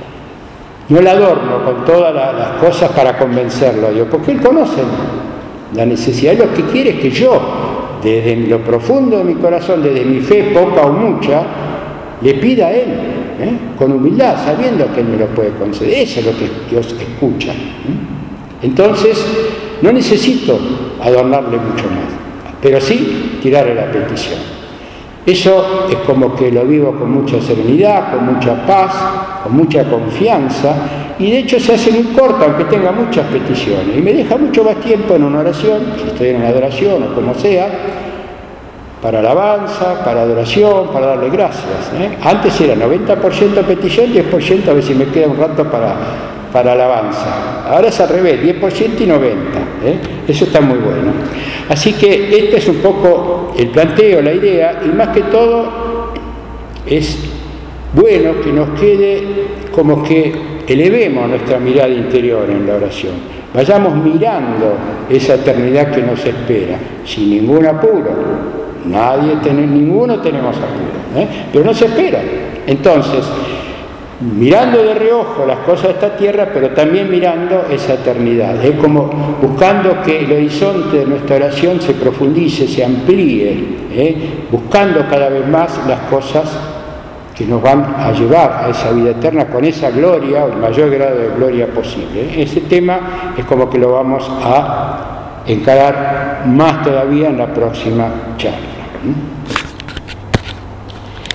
No la adorno con todas la, las cosas para convencerlo a Dios, porque Él conoce la necesidad. Lo que quiere es que yo, desde lo profundo de mi corazón, desde mi fe, poca o mucha, le pida a Él, ¿eh? con humildad, sabiendo que Él me lo puede conceder. Eso es lo que Dios escucha. ¿eh? Entonces, no necesito adornarle mucho más, pero sí tirarle la petición. Eso es como que lo vivo con mucha serenidad, con mucha paz, con mucha confianza, y de hecho se hace muy corta, aunque tenga muchas peticiones, y me deja mucho más tiempo en una oración, si estoy en una adoración o como sea, para alabanza, para adoración, para darle gracias. ¿eh? Antes era noventa por ciento petición, diez por ciento a ver si me queda un rato para, para alabanza. Ahora es al revés, diez por ciento y noventa por ciento. ¿eh? Eso está muy bueno. Así que este es un poco el planteo, la idea, y más que todo es bueno que nos quede como que elevemos nuestra mirada interior en la oración. Vayamos mirando esa eternidad que nos espera, sin ningún apuro. Nadie, ten, ninguno tenemos apuro, ¿eh? pero no se espera. Entonces, mirando de reojo las cosas de esta tierra, pero también mirando esa eternidad. Es como buscando que el horizonte de nuestra oración se profundice, se amplíe, ¿eh? buscando cada vez más las cosas que nos van a llevar a esa vida eterna con esa gloria, o el mayor grado de gloria posible. ¿eh? Ese tema es como que lo vamos a encarar más todavía en la próxima charla. ¿eh?